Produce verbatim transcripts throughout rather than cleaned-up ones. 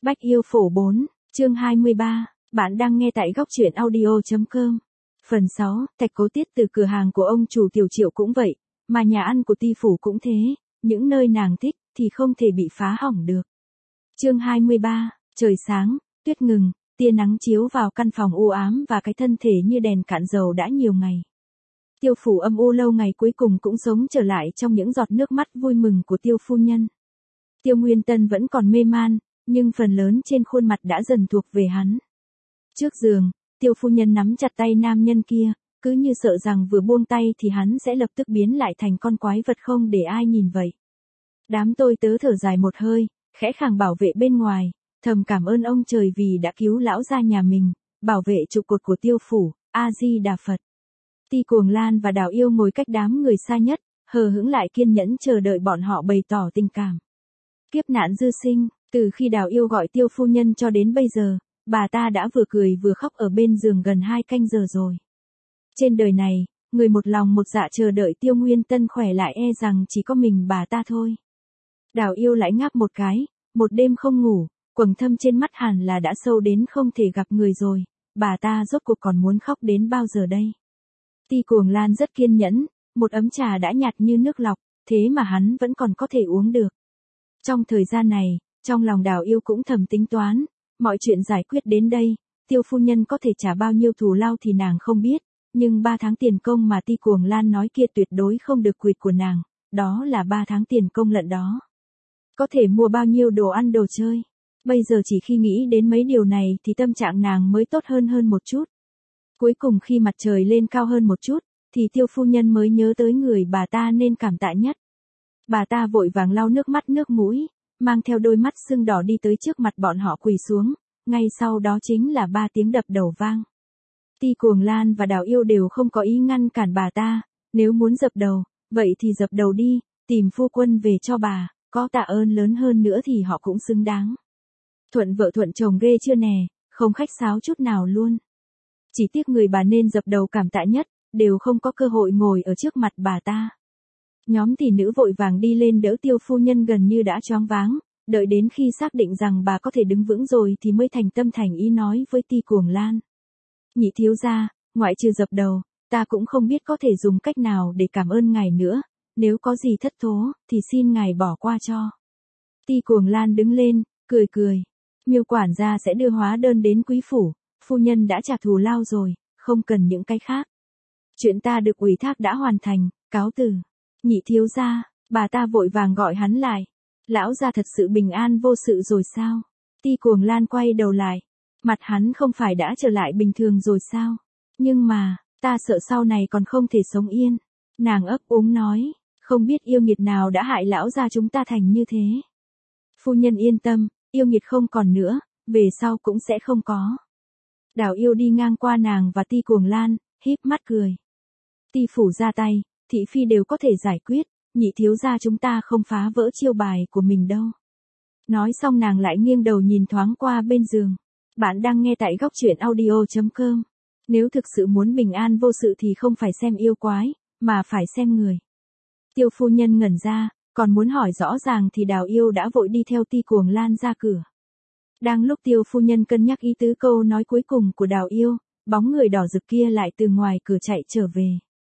Bách Yêu Phổ bốn, chương hai mươi ba, bạn đang nghe tại góc truyện audio.com. Phần sáu, Thạch Cố Tiết từ cửa hàng của ông chủ Tiểu Triệu cũng vậy, mà nhà ăn của Ti Phủ cũng thế, những nơi nàng thích thì không thể bị phá hỏng được. Chương hai mươi ba, trời sáng, tuyết ngừng, tia nắng chiếu vào căn phòng u ám và cái thân thể như đèn cạn dầu đã nhiều ngày. Tiêu Phủ âm u lâu ngày cuối cùng cũng sống trở lại trong những giọt nước mắt vui mừng của Tiêu phu nhân. Tiêu Nguyên Tân vẫn còn mê man, nhưng phần lớn trên khuôn mặt đã dần thuộc về hắn. Trước giường, Tiêu phu nhân nắm chặt tay nam nhân kia, cứ như sợ rằng vừa buông tay thì hắn sẽ lập tức biến lại thành con quái vật không để ai nhìn vậy. Đám tôi tớ thở dài một hơi, khẽ khàng bảo vệ bên ngoài, thầm cảm ơn ông trời vì đã cứu lão gia nhà mình, bảo vệ trụ cột của Tiêu phủ, A Di Đà Phật. Ti Cuồng Lan và Đào Yêu ngồi cách đám người xa nhất, hờ hững lại kiên nhẫn chờ đợi bọn họ bày tỏ tình cảm. Kiếp nạn dư sinh, từ khi Đào Yêu gọi Tiêu phu nhân cho đến bây giờ, bà ta đã vừa cười vừa khóc ở bên giường gần hai canh giờ rồi. Trên đời này, người một lòng một dạ chờ đợi Tiêu Nguyên Tân khỏe lại e rằng chỉ có mình bà ta thôi. Đào Yêu lại ngáp một cái, một đêm không ngủ, quầng thâm trên mắt hẳn là đã sâu đến không thể gặp người rồi, bà ta rốt cuộc còn muốn khóc đến bao giờ đây. Ti Cuồng Lan rất kiên nhẫn, một ấm trà đã nhạt như nước lọc, thế mà hắn vẫn còn có thể uống được. Trong thời gian này, trong lòng Đào Yêu cũng thầm tính toán, mọi chuyện giải quyết đến đây, Tiêu phu nhân có thể trả bao nhiêu thù lao thì nàng không biết, nhưng ba tháng tiền công mà Ti Cuồng Lan nói kia tuyệt đối không được quỵt của nàng, đó là ba tháng tiền công lận đó. Có thể mua bao nhiêu đồ ăn đồ chơi. Bây giờ chỉ khi nghĩ đến mấy điều này thì tâm trạng nàng mới tốt hơn hơn một chút. Cuối cùng khi mặt trời lên cao hơn một chút, thì Tiêu phu nhân mới nhớ tới người bà ta nên cảm tạ nhất. Bà ta vội vàng lau nước mắt nước mũi, mang theo đôi mắt sưng đỏ đi tới trước mặt bọn họ quỳ xuống, ngay sau đó chính là ba tiếng đập đầu vang. Ti Cuồng Lan và Đào Yêu đều không có ý ngăn cản bà ta, nếu muốn dập đầu, vậy thì dập đầu đi, tìm phu quân về cho bà, có tạ ơn lớn hơn nữa thì họ cũng xứng đáng. Thuận vợ thuận chồng ghê chưa nè, không khách sáo chút nào luôn. Chỉ tiếc người bà nên dập đầu cảm tạ nhất, đều không có cơ hội ngồi ở trước mặt bà ta. Nhóm tỷ nữ vội vàng đi lên đỡ Tiêu phu nhân gần như đã choáng váng, đợi đến khi xác định rằng bà có thể đứng vững rồi thì mới thành tâm thành ý nói với Ti Cuồng Lan. Nhị thiếu gia, ngoại trừ dập đầu, ta cũng không biết có thể dùng cách nào để cảm ơn ngài nữa, nếu có gì thất thố, thì xin ngài bỏ qua cho. Ti Cuồng Lan đứng lên, cười cười. Miêu quản gia sẽ đưa hóa đơn đến quý phủ, phu nhân đã trả thù lao rồi, không cần những cái khác. Chuyện ta được ủy thác đã hoàn thành, cáo từ. Nhị thiếu gia, bà ta vội vàng gọi hắn lại. Lão gia thật sự bình an vô sự rồi sao? Ti Cuồng Lan quay đầu lại. Mặt hắn không phải đã trở lại bình thường rồi sao? Nhưng mà, ta sợ sau này còn không thể sống yên. Nàng ấp úng nói, không biết yêu nghiệt nào đã hại lão gia chúng ta thành như thế. Phu nhân yên tâm, yêu nghiệt không còn nữa, về sau cũng sẽ không có. Đào Yêu đi ngang qua nàng và Ti Cuồng Lan, híp mắt cười. Ti phủ ra tay, thị phi đều có thể giải quyết, nhị thiếu gia chúng ta không phá vỡ chiêu bài của mình đâu. Nói xong nàng lại nghiêng đầu nhìn thoáng qua bên giường. Bạn đang nghe tại góc truyện audio.com. Nếu thực sự muốn bình an vô sự thì không phải xem yêu quái, mà phải xem người. Tiêu phu nhân ngẩn ra, còn muốn hỏi rõ ràng thì Đào Yêu đã vội đi theo Ti Cuồng Lan ra cửa. Đang lúc Tiêu phu nhân cân nhắc ý tứ câu nói cuối cùng của Đào Yêu, bóng người đỏ rực kia lại từ ngoài cửa chạy trở về.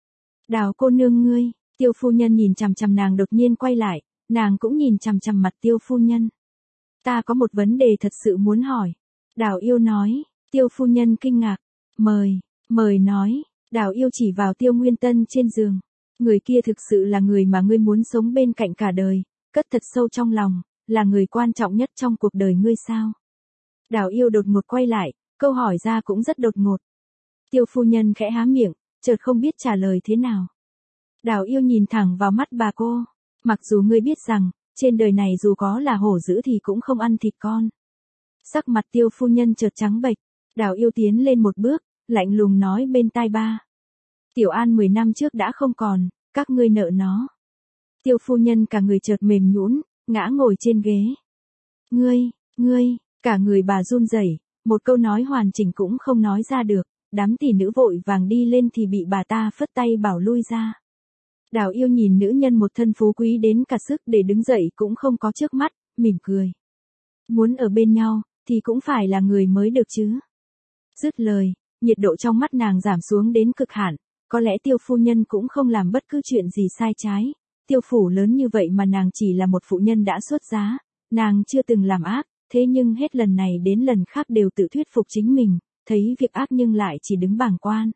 Đào cô nương ngươi, Tiêu phu nhân nhìn chằm chằm nàng đột nhiên quay lại, nàng cũng nhìn chằm chằm mặt Tiêu phu nhân. Ta có một vấn đề thật sự muốn hỏi. Đào Yêu nói. Tiêu phu nhân kinh ngạc. Mời, mời nói. Đào Yêu chỉ vào Tiêu Nguyên Tân trên giường. Người kia thực sự là người mà ngươi muốn sống bên cạnh cả đời, cất thật sâu trong lòng, là người quan trọng nhất trong cuộc đời ngươi sao? Đào Yêu đột ngột quay lại, câu hỏi ra cũng rất đột ngột. Tiêu phu nhân khẽ há miệng, chợt không biết trả lời thế nào. Đào Yêu nhìn thẳng vào mắt bà cô. Mặc dù ngươi biết rằng, trên đời này dù có là hổ dữ thì cũng không ăn thịt con. Sắc mặt Tiêu phu nhân chợt trắng bệch. Đào Yêu tiến lên một bước, lạnh lùng nói bên tai ba. Tiểu An mười năm trước đã không còn, các ngươi nợ nó. Tiêu phu nhân cả người chợt mềm nhũn, ngã ngồi trên ghế. Ngươi, ngươi, cả người bà run rẩy, một câu nói hoàn chỉnh cũng không nói ra được, đám tỷ nữ vội vàng đi lên thì bị bà ta phất tay bảo lui ra. Đào Yêu nhìn nữ nhân một thân phú quý đến cả sức để đứng dậy cũng không có trước mắt, mỉm cười. Muốn ở bên nhau, thì cũng phải là người mới được chứ. Dứt lời, nhiệt độ trong mắt nàng giảm xuống đến cực hạn, có lẽ Tiêu phu nhân cũng không làm bất cứ chuyện gì sai trái. Tiêu phủ lớn như vậy mà nàng chỉ là một phụ nhân đã xuất giá, nàng chưa từng làm ác, thế nhưng hết lần này đến lần khác đều tự thuyết phục chính mình, thấy việc ác nhưng lại chỉ đứng bàng quan.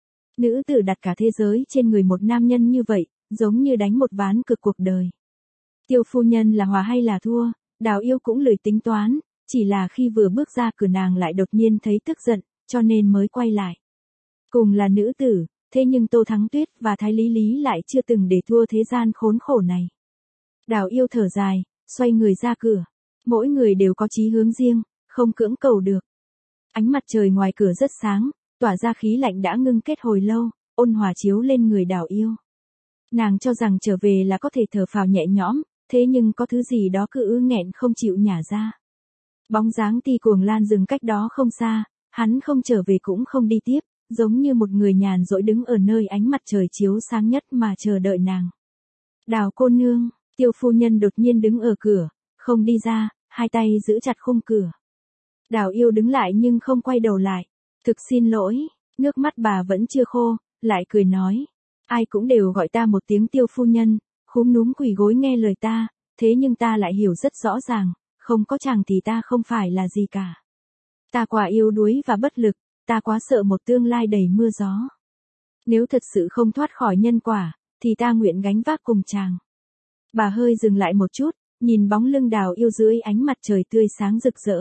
Nữ tử đặt cả thế giới trên người một nam nhân như vậy, giống như đánh một ván cược cuộc đời. Tiêu phu nhân là hòa hay là thua, Đào Yêu cũng lười tính toán, chỉ là khi vừa bước ra cửa nàng lại đột nhiên thấy tức giận, cho nên mới quay lại. Cùng là nữ tử, thế nhưng Tô Thắng Tuyết và Thái Lý Lý lại chưa từng để thua thế gian khốn khổ này. Đào Yêu thở dài, xoay người ra cửa. Mỗi người đều có chí hướng riêng, không cưỡng cầu được. Ánh mặt trời ngoài cửa rất sáng, tỏa ra khí lạnh đã ngưng kết hồi lâu, ôn hòa chiếu lên người Đào Yêu. Nàng cho rằng trở về là có thể thở phào nhẹ nhõm, thế nhưng có thứ gì đó cứ ứ nghẹn không chịu nhả ra. Bóng dáng Ti Cuồng Lan dừng cách đó không xa, hắn không trở về cũng không đi tiếp, giống như một người nhàn rỗi đứng ở nơi ánh mặt trời chiếu sáng nhất mà chờ đợi nàng. Đào cô nương, Tiêu phu nhân đột nhiên đứng ở cửa, không đi ra, hai tay giữ chặt khung cửa. Đào Yêu đứng lại nhưng không quay đầu lại. Thực xin lỗi, nước mắt bà vẫn chưa khô, lại cười nói. Ai cũng đều gọi ta một tiếng Tiêu phu nhân, khúm núm quỳ gối nghe lời ta, thế nhưng ta lại hiểu rất rõ ràng, không có chàng thì ta không phải là gì cả. Ta quá yếu đuối và bất lực, ta quá sợ một tương lai đầy mưa gió. Nếu thật sự không thoát khỏi nhân quả, thì ta nguyện gánh vác cùng chàng. Bà hơi dừng lại một chút, nhìn bóng lưng Đào Yêu dưới ánh mặt trời tươi sáng rực rỡ.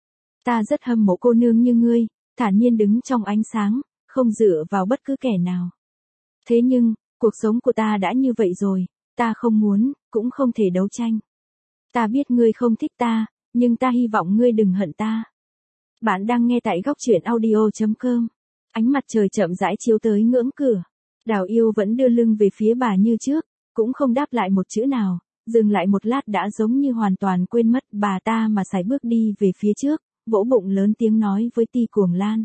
Ta rất hâm mộ cô nương như ngươi, thản nhiên đứng trong ánh sáng, không dựa vào bất cứ kẻ nào. Thế nhưng, cuộc sống của ta đã như vậy rồi, ta không muốn, cũng không thể đấu tranh. Ta biết ngươi không thích ta, nhưng ta hy vọng ngươi đừng hận ta. Bạn đang nghe tại góc truyện audio chấm com. Ánh mặt trời chậm rãi chiếu tới ngưỡng cửa. Đào Yêu vẫn đưa lưng về phía bà như trước, cũng không đáp lại một chữ nào, dừng lại một lát đã giống như hoàn toàn quên mất bà ta mà sải bước đi về phía trước, vỗ bụng lớn tiếng nói với Ti Cuồng Lan.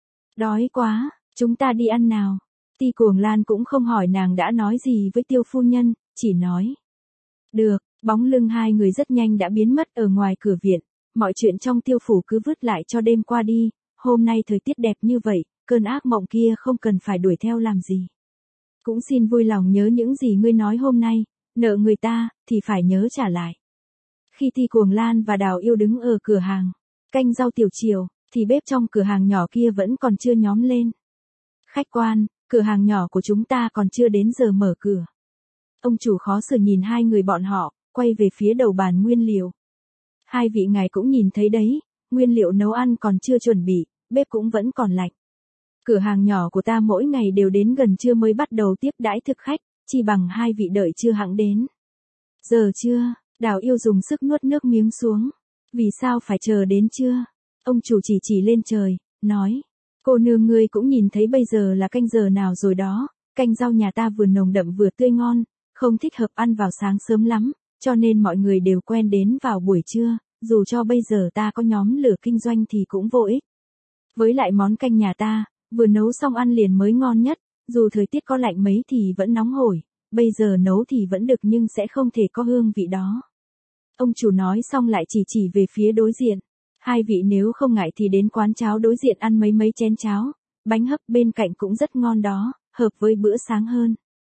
Đói quá, chúng ta đi ăn nào. Ti Cuồng Lan cũng không hỏi nàng đã nói gì với Tiêu phu nhân, chỉ nói. Được, bóng lưng hai người rất nhanh đã biến mất ở ngoài cửa viện, mọi chuyện trong Tiêu phủ cứ vứt lại cho đêm qua đi, hôm nay thời tiết đẹp như vậy, cơn ác mộng kia không cần phải đuổi theo làm gì. Cũng xin vui lòng nhớ những gì ngươi nói hôm nay, nợ người ta, thì phải nhớ trả lại. Khi Ti Cuồng Lan và Đào Yêu đứng ở cửa hàng, canh rau tiểu chiều, thì bếp trong cửa hàng nhỏ kia vẫn còn chưa nhóm lên. Khách quan, cửa hàng nhỏ của chúng ta còn chưa đến giờ mở cửa. Ông chủ khó xử nhìn hai người bọn họ, quay về phía đầu bàn nguyên liệu. Hai vị ngài cũng nhìn thấy đấy, nguyên liệu nấu ăn còn chưa chuẩn bị, bếp cũng vẫn còn lạnh. Cửa hàng nhỏ của ta mỗi ngày đều đến gần trưa mới bắt đầu tiếp đãi thực khách, chỉ bằng hai vị đợi chưa hẵng đến. Giờ chưa, Đào Yêu dùng sức nuốt nước miếng xuống. Vì sao phải chờ đến trưa? Ông chủ chỉ chỉ lên trời, nói. Cô nương ngươi cũng nhìn thấy bây giờ là canh giờ nào rồi đó, canh rau nhà ta vừa nồng đậm vừa tươi ngon, không thích hợp ăn vào sáng sớm lắm, cho nên mọi người đều quen đến vào buổi trưa, dù cho bây giờ ta có nhóm lửa kinh doanh thì cũng vô ích. Với lại món canh nhà ta, vừa nấu xong ăn liền mới ngon nhất, dù thời tiết có lạnh mấy thì vẫn nóng hổi, bây giờ nấu thì vẫn được nhưng sẽ không thể có hương vị đó. Ông chủ nói xong lại chỉ chỉ về phía đối diện. Hai vị nếu không ngại thì đến quán cháo đối diện ăn mấy mấy chén cháo, bánh hấp bên cạnh cũng rất ngon đó, hợp với bữa sáng hơn.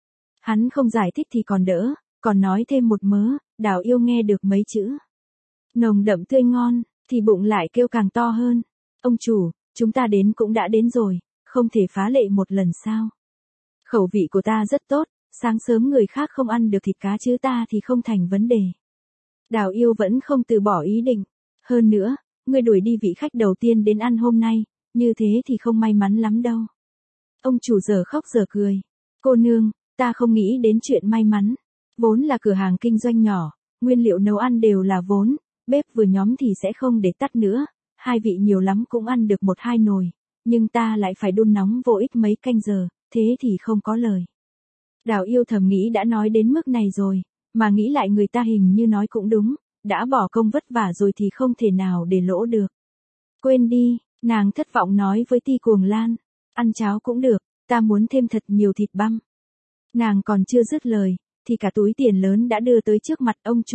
Hắn không giải thích thì còn đỡ, còn nói thêm một mớ, Đào Yêu nghe được mấy chữ. Nồng đậm tươi ngon, thì bụng lại kêu càng to hơn. Ông chủ, chúng ta đến cũng đã đến rồi, không thể phá lệ một lần sao? Khẩu vị của ta rất tốt, sáng sớm người khác không ăn được thịt cá chứ ta thì không thành vấn đề. Đào Yêu vẫn không từ bỏ ý định. Hơn nữa, ngươi đuổi đi vị khách đầu tiên đến ăn hôm nay, như thế thì không may mắn lắm đâu. Ông chủ giờ khóc giờ cười. Cô nương, ta không nghĩ đến chuyện may mắn. Vốn là cửa hàng kinh doanh nhỏ, nguyên liệu nấu ăn đều là vốn, bếp vừa nhóm thì sẽ không để tắt nữa, hai vị nhiều lắm cũng ăn được một hai nồi, nhưng ta lại phải đun nóng vô ích mấy canh giờ, thế thì không có lời. Đào Yêu thầm nghĩ đã nói đến mức này rồi, mà nghĩ lại người ta hình như nói cũng đúng, đã bỏ công vất vả rồi thì không thể nào để lỗ được. Quên đi, nàng thất vọng nói với Ti Cuồng Lan, ăn cháo cũng được, ta muốn thêm thật nhiều thịt băm. Nàng còn chưa dứt lời, thì cả túi tiền lớn đã đưa tới trước mặt ông chủ,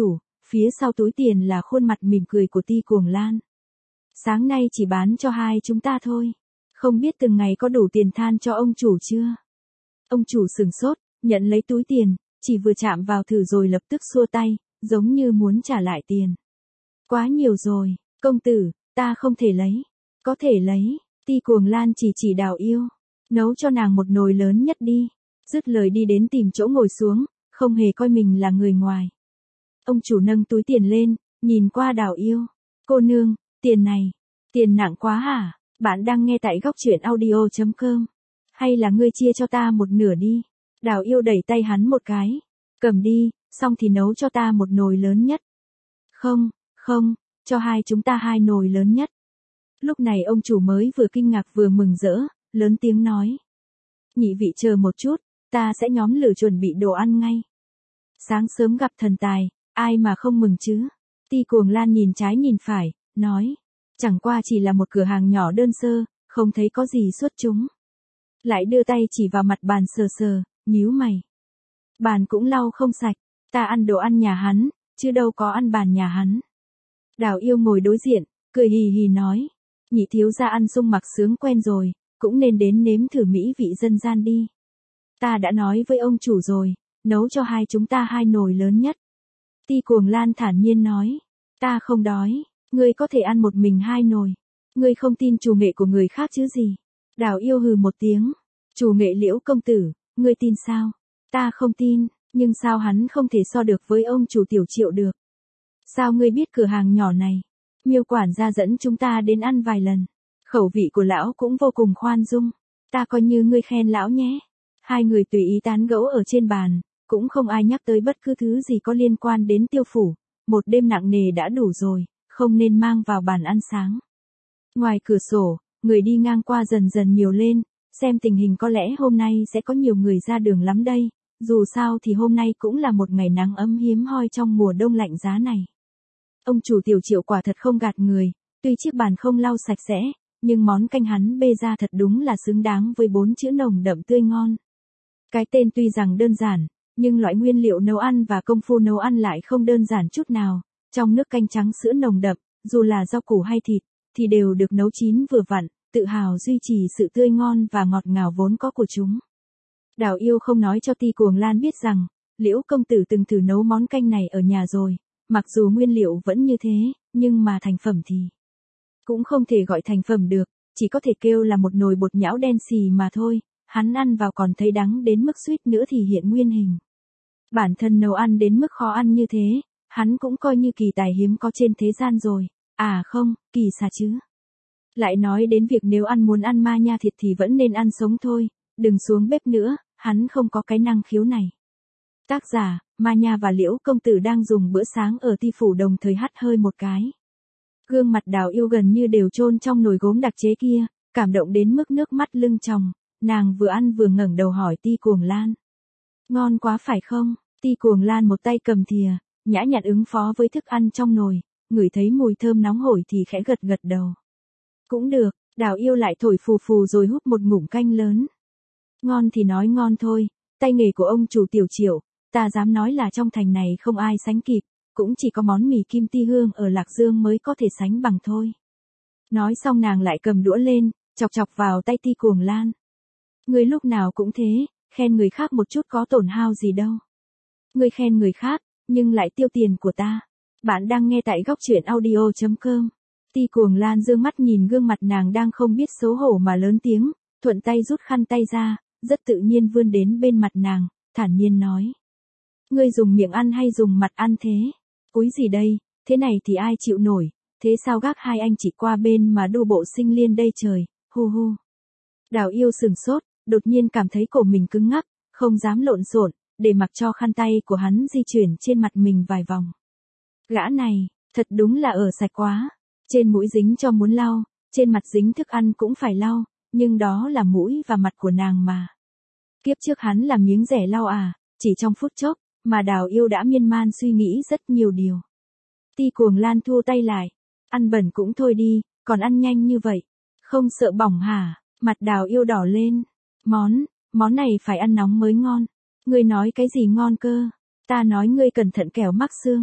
Phía sau túi tiền là khuôn mặt mỉm cười của Ti Cuồng Lan. Sáng nay chỉ bán cho hai chúng ta thôi. Không biết từng ngày có đủ tiền than cho ông chủ chưa? Ông chủ sửng sốt, nhận lấy túi tiền, chỉ vừa chạm vào thử rồi lập tức xua tay, giống như muốn trả lại tiền. Quá nhiều rồi, công tử, ta không thể lấy. Có thể lấy, Ti Cuồng Lan chỉ chỉ Đào Yêu. Nấu cho nàng một nồi lớn nhất đi. Dứt lời đi đến tìm chỗ ngồi xuống, không hề coi mình là người ngoài. Ông chủ nâng túi tiền lên, nhìn qua Đào Yêu. Cô nương, tiền này, tiền nặng quá hả? Bạn đang nghe tại góc truyện audio chấm com. Hay là ngươi chia cho ta một nửa đi? Đào Yêu đẩy tay hắn một cái. Cầm đi, xong thì nấu cho ta một nồi lớn nhất. Không, không, cho hai chúng ta hai nồi lớn nhất. Lúc này ông chủ mới vừa kinh ngạc vừa mừng rỡ, lớn tiếng nói. Nhị vị chờ một chút, ta sẽ nhóm lửa chuẩn bị đồ ăn ngay. Sáng sớm gặp thần tài, ai mà không mừng chứ? Ti Cuồng Lan nhìn trái nhìn phải, nói. Chẳng qua chỉ là một cửa hàng nhỏ đơn sơ, không thấy có gì xuất chúng. Lại đưa tay chỉ vào mặt bàn sờ sờ, nhíu mày. Bàn cũng lau không sạch, ta ăn đồ ăn nhà hắn, chứ đâu có ăn bàn nhà hắn. Đào Yêu ngồi đối diện, cười hì hì nói. Nhị thiếu gia ăn sung mặc sướng quen rồi, cũng nên đến nếm thử mỹ vị dân gian đi. Ta đã nói với ông chủ rồi, nấu cho hai chúng ta hai nồi lớn nhất. Ti Cuồng Lan thản nhiên nói. Ta không đói, ngươi có thể ăn một mình hai nồi. Ngươi không tin chủ nghệ của người khác chứ gì? Đào Yêu hừ một tiếng. Chủ nghệ Liễu công tử, ngươi tin sao? Ta không tin, nhưng sao hắn không thể so được với ông chủ Tiểu Triệu được? Sao ngươi biết cửa hàng nhỏ này? Miêu quản gia dẫn chúng ta đến ăn vài lần. Khẩu vị của lão cũng vô cùng khoan dung. Ta coi như ngươi khen lão nhé. Hai người tùy ý tán gẫu ở trên bàn, cũng không ai nhắc tới bất cứ thứ gì có liên quan đến Tiêu phủ. Một đêm nặng nề đã đủ rồi, không nên mang vào bàn ăn sáng. Ngoài cửa sổ, người đi ngang qua dần dần nhiều lên, xem tình hình có lẽ hôm nay sẽ có nhiều người ra đường lắm đây, dù sao thì hôm nay cũng là một ngày nắng ấm hiếm hoi trong mùa đông lạnh giá này. Ông chủ Tiểu Triệu quả thật không gạt người, tuy chiếc bàn không lau sạch sẽ, nhưng món canh hắn bê ra thật đúng là xứng đáng với bốn chữ nồng đậm tươi ngon. Cái tên tuy rằng đơn giản, nhưng loại nguyên liệu nấu ăn và công phu nấu ăn lại không đơn giản chút nào. Trong nước canh trắng sữa nồng đậm, dù là rau củ hay thịt, thì đều được nấu chín vừa vặn, tự hào duy trì sự tươi ngon và ngọt ngào vốn có của chúng. Đào Yêu không nói cho Ti Cuồng Lan biết rằng, Liễu công tử từng thử nấu món canh này ở nhà rồi, mặc dù nguyên liệu vẫn như thế, nhưng mà thành phẩm thì cũng không thể gọi thành phẩm được, chỉ có thể kêu là một nồi bột nhão đen xì mà thôi, hắn ăn vào còn thấy đắng đến mức suýt nữa thì hiện nguyên hình. Bản thân nấu ăn đến mức khó ăn như thế, hắn cũng coi như kỳ tài hiếm có trên thế gian rồi, à không, kỳ xà chứ. Lại nói đến việc nếu ăn muốn ăn ma nha thịt thì vẫn nên ăn sống thôi, đừng xuống bếp nữa, hắn không có cái năng khiếu này. Tác giả, Ma Nha và Liễu công tử đang dùng bữa sáng ở Ti phủ đồng thời hắt hơi một cái. Gương mặt Đào Yêu gần như đều chôn trong nồi gốm đặc chế kia, cảm động đến mức nước mắt lưng tròng, nàng vừa ăn vừa ngẩng đầu hỏi Ti Cuồng Lan. Ngon quá phải không? Ti Cuồng Lan một tay cầm thìa, nhã nhặn ứng phó với thức ăn trong nồi, ngửi thấy mùi thơm nóng hổi thì khẽ gật gật đầu. Cũng được, Đào Yêu lại thổi phù phù rồi húp một ngụm canh lớn. Ngon thì nói ngon thôi, tay nghề của ông chủ Tiểu Triệu, ta dám nói là trong thành này không ai sánh kịp, cũng chỉ có món mì kim ti hương ở Lạc Dương mới có thể sánh bằng thôi. Nói xong nàng lại cầm đũa lên, chọc chọc vào tay Ti Cuồng Lan. Người lúc nào cũng thế, khen người khác một chút có tổn hao gì đâu. Người khen người khác, nhưng lại tiêu tiền của ta. Bạn đang nghe tại góc truyện audio chấm com. Ti Cuồng Lan dương mắt nhìn gương mặt nàng đang không biết xấu hổ mà lớn tiếng, thuận tay rút khăn tay ra, rất tự nhiên vươn đến bên mặt nàng, thản nhiên nói. Ngươi dùng miệng ăn hay dùng mặt ăn thế? Úi gì đây, thế này thì ai chịu nổi, thế sao gác hai anh chị qua bên mà đu bộ sinh liên đây trời, hu hu. Đào Yêu sừng sốt, đột nhiên cảm thấy cổ mình cứng ngắc, không dám lộn xộn, để mặc cho khăn tay của hắn di chuyển trên mặt mình vài vòng. Gã này, thật đúng là ở sạch quá, trên mũi dính cho muốn lau, trên mặt dính thức ăn cũng phải lau, nhưng đó là mũi và mặt của nàng mà. Kiếp trước hắn là miếng rẻ lau à, chỉ trong phút chốc, mà Đào Yêu đã miên man suy nghĩ rất nhiều điều. Ti Cuồng Lan thua tay lại, ăn bẩn cũng thôi đi, còn ăn nhanh như vậy, không sợ bỏng hả? Mặt Đào Yêu đỏ lên, món, món này phải ăn nóng mới ngon. Ngươi nói cái gì ngon cơ? Ta nói ngươi cẩn thận kẻo mắc xương.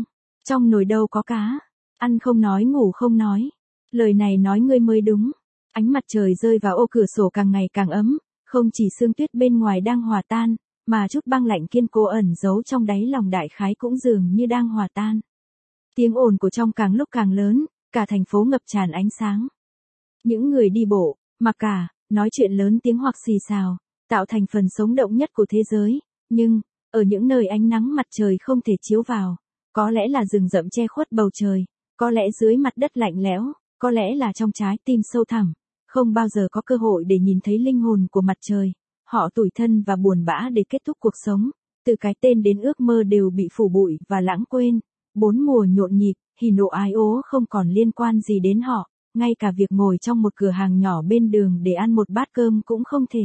Trong nồi đâu có cá. Ăn không nói ngủ không nói. Lời này nói ngươi mới đúng. Ánh mặt trời rơi vào ô cửa sổ càng ngày càng ấm, không chỉ sương tuyết bên ngoài đang hòa tan, mà chút băng lạnh kiên cố ẩn giấu trong đáy lòng đại khái cũng dường như đang hòa tan. Tiếng ồn của trong càng lúc càng lớn, cả thành phố ngập tràn ánh sáng. Những người đi bộ, mặc cả, nói chuyện lớn tiếng hoặc xì xào, tạo thành phần sống động nhất của thế giới, nhưng, ở những nơi ánh nắng mặt trời không thể chiếu vào, có lẽ là rừng rậm che khuất bầu trời, có lẽ dưới mặt đất lạnh lẽo, có lẽ là trong trái tim sâu thẳm, không bao giờ có cơ hội để nhìn thấy linh hồn của mặt trời. Họ tủi thân và buồn bã để kết thúc cuộc sống, từ cái tên đến ước mơ đều bị phủ bụi và lãng quên. Bốn mùa nhộn nhịp, hỉ nộ ái ố không còn liên quan gì đến họ, ngay cả việc ngồi trong một cửa hàng nhỏ bên đường để ăn một bát cơm cũng không thể.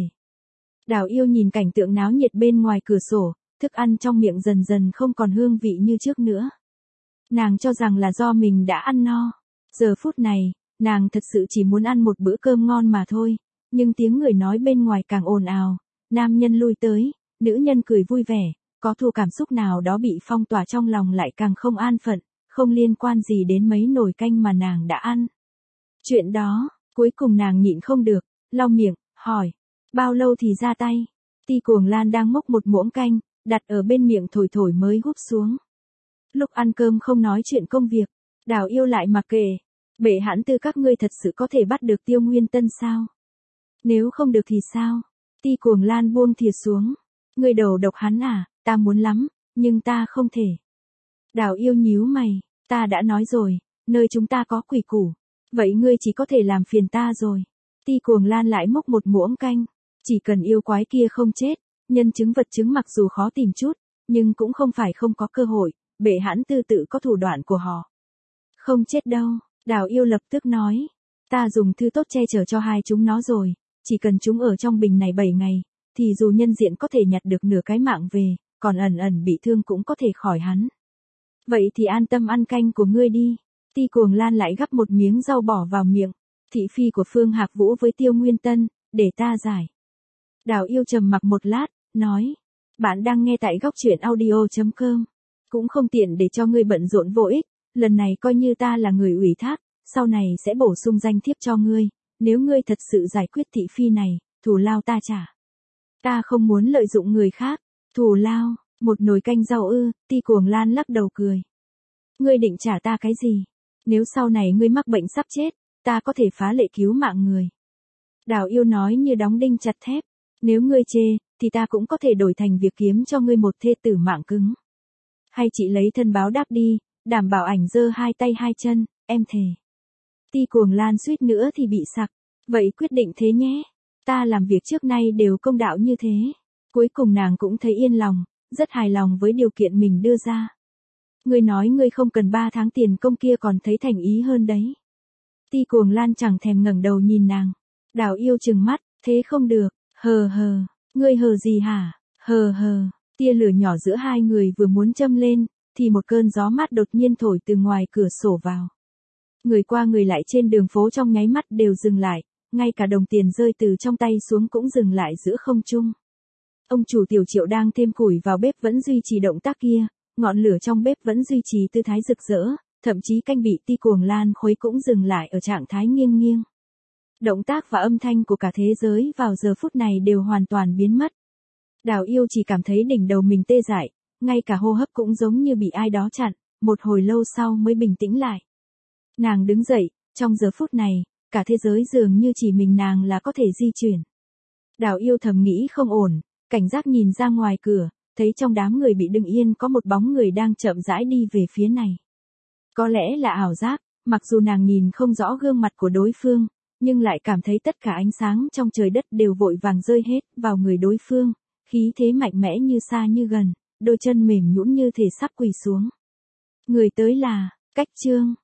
Đào Yêu nhìn cảnh tượng náo nhiệt bên ngoài cửa sổ, thức ăn trong miệng dần dần không còn hương vị như trước nữa. Nàng cho rằng là do mình đã ăn no. Giờ phút này, nàng thật sự chỉ muốn ăn một bữa cơm ngon mà thôi, nhưng tiếng người nói bên ngoài càng ồn ào, nam nhân lui tới, nữ nhân cười vui vẻ, có thu cảm xúc nào đó bị phong tỏa trong lòng lại càng không an phận, không liên quan gì đến mấy nồi canh mà nàng đã ăn. Chuyện đó, cuối cùng nàng nhịn không được, lau miệng, hỏi, bao lâu thì ra tay? Ti Cuồng Lan đang múc một muỗng canh, đặt ở bên miệng thổi thổi mới húp xuống. Lúc ăn cơm không nói chuyện công việc, Đào Yêu lại mặc kệ, bệ hãn tư các ngươi thật sự có thể bắt được Tiêu Nguyên Tân sao? Nếu không được thì sao? Ti Cuồng Lan buông thìa xuống, ngươi đầu độc hắn à, ta muốn lắm, nhưng ta không thể. Đào Yêu nhíu mày, ta đã nói rồi, nơi chúng ta có quỷ củ, vậy ngươi chỉ có thể làm phiền ta rồi. Ti Cuồng Lan lại múc một muỗng canh, chỉ cần yêu quái kia không chết, nhân chứng vật chứng mặc dù khó tìm chút, nhưng cũng không phải không có cơ hội, bệ hãn tư tự có thủ đoạn của họ. Không chết đâu, Đào Yêu lập tức nói, ta dùng thư tốt che chở cho hai chúng nó rồi, chỉ cần chúng ở trong bình này bảy ngày, thì dù nhân diện có thể nhặt được nửa cái mạng về, còn ẩn ẩn bị thương cũng có thể khỏi hắn. Vậy thì an tâm ăn canh của ngươi đi. Ti Cuồng Lan lại gắp một miếng rau bỏ vào miệng, thị phi của Phương Hạc Vũ với Tiêu Nguyên Tân, để ta giải. Đào Yêu trầm mặc một lát, nói, bạn đang nghe tại góc truyện audio chấm com, cũng không tiện để cho ngươi bận rộn vô ích, lần này coi như ta là người ủy thác, sau này sẽ bổ sung danh thiếp cho ngươi, nếu ngươi thật sự giải quyết thị phi này, thù lao ta trả. Ta không muốn lợi dụng người khác, thù lao, một nồi canh rau ư? Ti Cuồng Lan lắc đầu cười. Ngươi định trả ta cái gì? Nếu sau này ngươi mắc bệnh sắp chết, ta có thể phá lệ cứu mạng người. Đào Yêu nói như đóng đinh chặt thép, nếu ngươi chê, thì ta cũng có thể đổi thành việc kiếm cho ngươi một thê tử mạng cứng. Hay chị lấy thân báo đáp đi, đảm bảo ảnh giơ hai tay hai chân, em thề. Ti Cuồng Lan suýt nữa thì bị sặc, vậy quyết định thế nhé. Ta làm việc trước nay đều công đạo như thế. Cuối cùng nàng cũng thấy yên lòng, rất hài lòng với điều kiện mình đưa ra. Ngươi nói ngươi không cần ba tháng tiền công kia còn thấy thành ý hơn đấy. Ti Cuồng Lan chẳng thèm ngẩng đầu nhìn nàng. Đào Yêu trừng mắt, thế không được, hờ hờ, ngươi hờ gì hả, hờ hờ. Tia lửa nhỏ giữa hai người vừa muốn châm lên, thì một cơn gió mát đột nhiên thổi từ ngoài cửa sổ vào. Người qua người lại trên đường phố trong nháy mắt đều dừng lại, ngay cả đồng tiền rơi từ trong tay xuống cũng dừng lại giữa không trung. Ông chủ Tiểu Triệu đang thêm củi vào bếp vẫn duy trì động tác kia, ngọn lửa trong bếp vẫn duy trì tư thái rực rỡ, thậm chí canh bị Ti Cuồng Lan khuấy cũng dừng lại ở trạng thái nghiêng nghiêng. Động tác và âm thanh của cả thế giới vào giờ phút này đều hoàn toàn biến mất. Đào Yêu chỉ cảm thấy đỉnh đầu mình tê dại, ngay cả hô hấp cũng giống như bị ai đó chặn, một hồi lâu sau mới bình tĩnh lại. Nàng đứng dậy, trong giờ phút này, cả thế giới dường như chỉ mình nàng là có thể di chuyển. Đào Yêu thầm nghĩ không ổn, cảnh giác nhìn ra ngoài cửa, thấy trong đám người bị đứng yên có một bóng người đang chậm rãi đi về phía này. Có lẽ là ảo giác, mặc dù nàng nhìn không rõ gương mặt của đối phương, nhưng lại cảm thấy tất cả ánh sáng trong trời đất đều vội vàng rơi hết vào người đối phương, khí thế mạnh mẽ như xa như gần, đôi chân mềm nhũn như thể sắp quỳ xuống. Người tới là, Cách Trương.